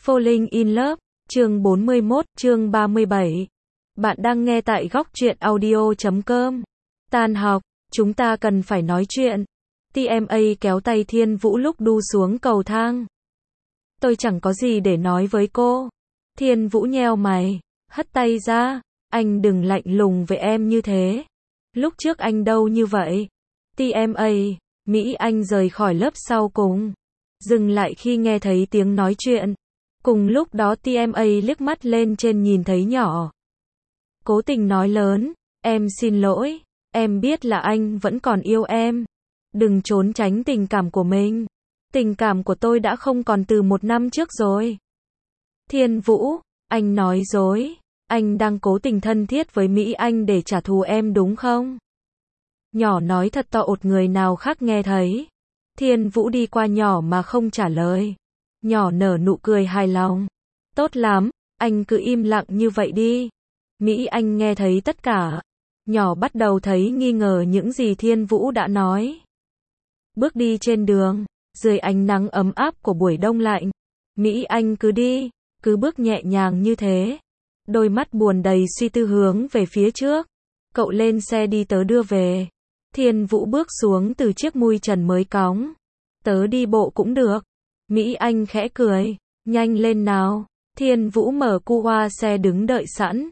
Falling in Love, chương 41, chương 37. Bạn đang nghe tại góc truyện audio.com. Tan học, chúng ta cần phải nói chuyện. TMA kéo tay Thiên Vũ lúc đu xuống cầu thang. Tôi chẳng có gì để nói với cô. Thiên Vũ nheo mày, hất tay ra. Anh đừng lạnh lùng với em như thế. Lúc trước anh đâu như vậy. TMA, Mỹ Anh rời khỏi lớp sau cùng. Dừng lại khi nghe thấy tiếng nói chuyện. Cùng lúc đó TMA liếc mắt lên trên nhìn thấy nhỏ. Cố tình nói lớn, em xin lỗi, em biết là anh vẫn còn yêu em. Đừng trốn tránh tình cảm của mình. Tình cảm của tôi đã không còn từ 1 năm trước rồi. Thiên Vũ, anh nói dối. Anh đang cố tình thân thiết với Mỹ Anh để trả thù em đúng không? Nhỏ nói thật to ột người nào khác nghe thấy. Thiên Vũ đi qua nhỏ mà không trả lời. Nhỏ nở nụ cười hài lòng. Tốt lắm, anh cứ im lặng như vậy đi. Mỹ Anh nghe thấy tất cả. Nhỏ bắt đầu thấy nghi ngờ những gì Thiên Vũ đã nói. Bước đi trên đường, dưới ánh nắng ấm áp của buổi đông lạnh. Mỹ Anh cứ đi, cứ bước nhẹ nhàng như thế. Đôi mắt buồn đầy suy tư hướng về phía trước. Cậu lên xe đi tớ đưa về. Thiên Vũ bước xuống từ chiếc mui trần mới cóng. Tớ đi bộ cũng được. Mỹ Anh khẽ cười. Nhanh lên nào. Thiên Vũ mở cu hoa xe đứng đợi sẵn.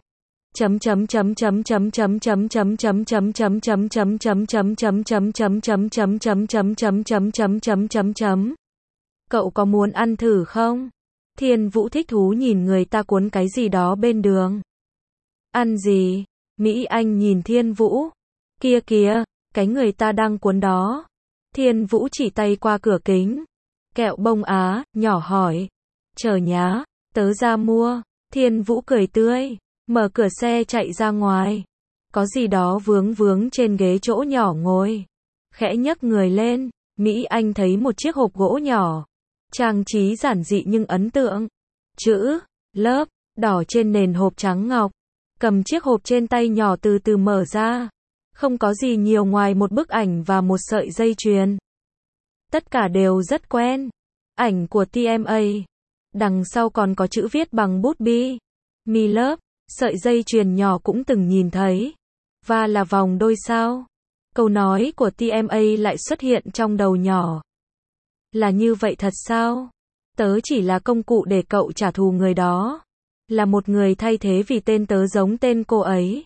Cậu có muốn ăn thử không? Thiên Vũ thích thú nhìn người ta cuốn cái gì đó bên đường. Ăn gì? Mỹ Anh nhìn Thiên Vũ. Kia kìa, cái người ta đang cuốn đó. Thiên Vũ chỉ tay qua cửa kính. Kẹo bông á, nhỏ hỏi. Chờ nhá, tớ ra mua. Thiên Vũ cười tươi, mở cửa xe chạy ra ngoài. Có gì đó vướng vướng trên ghế chỗ nhỏ ngồi. Khẽ nhấc người lên, Mỹ Anh thấy một chiếc hộp gỗ nhỏ. Trang trí giản dị nhưng ấn tượng. Chữ, lớp, đỏ trên nền hộp trắng ngọc. Cầm chiếc hộp trên tay nhỏ từ từ mở ra. Không có gì nhiều ngoài một bức ảnh và một sợi dây chuyền. Tất cả đều rất quen. Ảnh của TMA. Đằng sau còn có chữ viết bằng bút bi. Me love, sợi dây chuyền nhỏ cũng từng nhìn thấy. Và là vòng đôi sao. Câu nói của TMA lại xuất hiện trong đầu nhỏ. Là như vậy thật sao? Tớ chỉ là công cụ để cậu trả thù người đó. Là một người thay thế vì tên tớ giống tên cô ấy.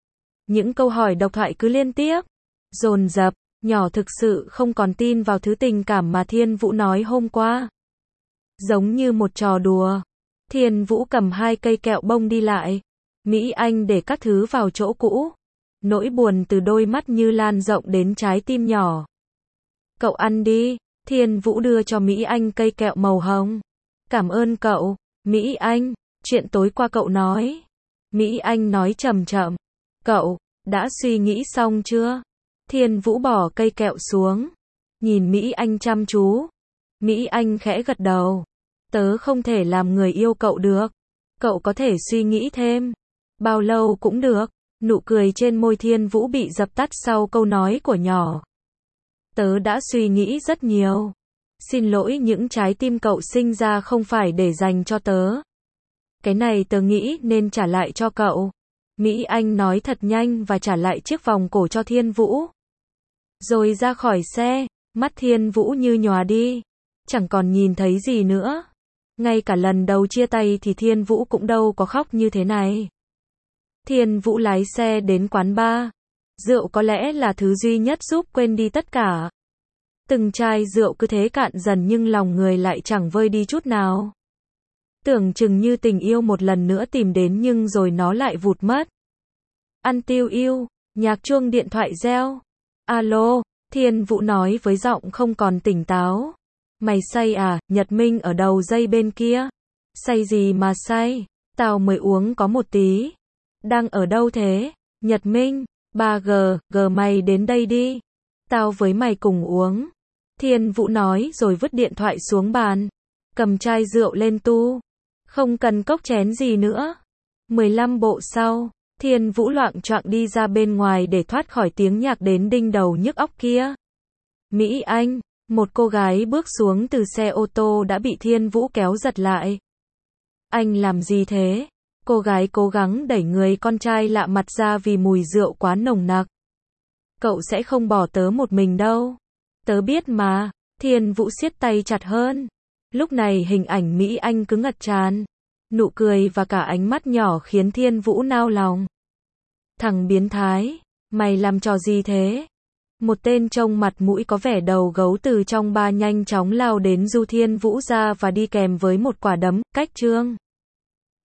Những câu hỏi độc thoại cứ liên tiếp. Dồn dập, nhỏ thực sự không còn tin vào thứ tình cảm mà Thiên Vũ nói hôm qua. Giống như một trò đùa. Thiên Vũ cầm 2 cây kẹo bông đi lại. Mỹ Anh để các thứ vào chỗ cũ. Nỗi buồn từ đôi mắt như lan rộng đến trái tim nhỏ. Cậu ăn đi. Thiên Vũ đưa cho Mỹ Anh cây kẹo màu hồng. Cảm ơn cậu, Mỹ Anh. Chuyện tối qua cậu nói. Mỹ Anh nói chậm chậm. Cậu, đã suy nghĩ xong chưa? Thiên Vũ bỏ cây kẹo xuống. Nhìn Mỹ Anh chăm chú. Mỹ Anh khẽ gật đầu. Tớ không thể làm người yêu cậu được. Cậu có thể suy nghĩ thêm. Bao lâu cũng được. Nụ cười trên môi Thiên Vũ bị dập tắt sau câu nói của nhỏ. Tớ đã suy nghĩ rất nhiều. Xin lỗi, những trái tim cậu sinh ra không phải để dành cho tớ. Cái này tớ nghĩ nên trả lại cho cậu. Mỹ Anh nói thật nhanh và trả lại chiếc vòng cổ cho Thiên Vũ. Rồi ra khỏi xe, mắt Thiên Vũ như nhòa đi. Chẳng còn nhìn thấy gì nữa. Ngay cả lần đầu chia tay thì Thiên Vũ cũng đâu có khóc như thế này. Thiên Vũ lái xe đến quán bar. Rượu có lẽ là thứ duy nhất giúp quên đi tất cả. Từng chai rượu cứ thế cạn dần nhưng lòng người lại chẳng vơi đi chút nào. Tưởng chừng như tình yêu một lần nữa tìm đến nhưng rồi nó lại vụt mất. Ăn tiêu yêu, nhạc chuông điện thoại reo. Alo, Thiên Vũ nói với giọng không còn tỉnh táo. Mày say à? Nhật Minh ở đầu dây bên kia. Say gì mà say? Tao mới uống có một tí. Đang ở đâu thế? Nhật Minh, 3G, mày đến đây đi. Tao với mày cùng uống. Thiên Vũ nói rồi vứt điện thoại xuống bàn. Cầm chai rượu lên tu. Không cần cốc chén gì nữa. 15 bộ sau, Thiên Vũ loạng choạng đi ra bên ngoài để thoát khỏi tiếng nhạc đến đinh đầu nhức óc kia. Mỹ Anh, một cô gái bước xuống từ xe ô tô đã bị Thiên Vũ kéo giật lại. Anh làm gì thế? Cô gái cố gắng đẩy người con trai lạ mặt ra vì mùi rượu quá nồng nặc. Cậu sẽ không bỏ tớ một mình đâu. Tớ biết mà. Thiên Vũ siết tay chặt hơn. Lúc này hình ảnh Mỹ Anh cứ ngập tràn. Nụ cười và cả ánh mắt nhỏ khiến Thiên Vũ nao lòng. Thằng biến thái, mày làm trò gì thế? Một tên trông mặt mũi có vẻ đầu gấu từ trong ba nhanh chóng lao đến du Thiên Vũ ra và đi kèm với một quả đấm, cách chương.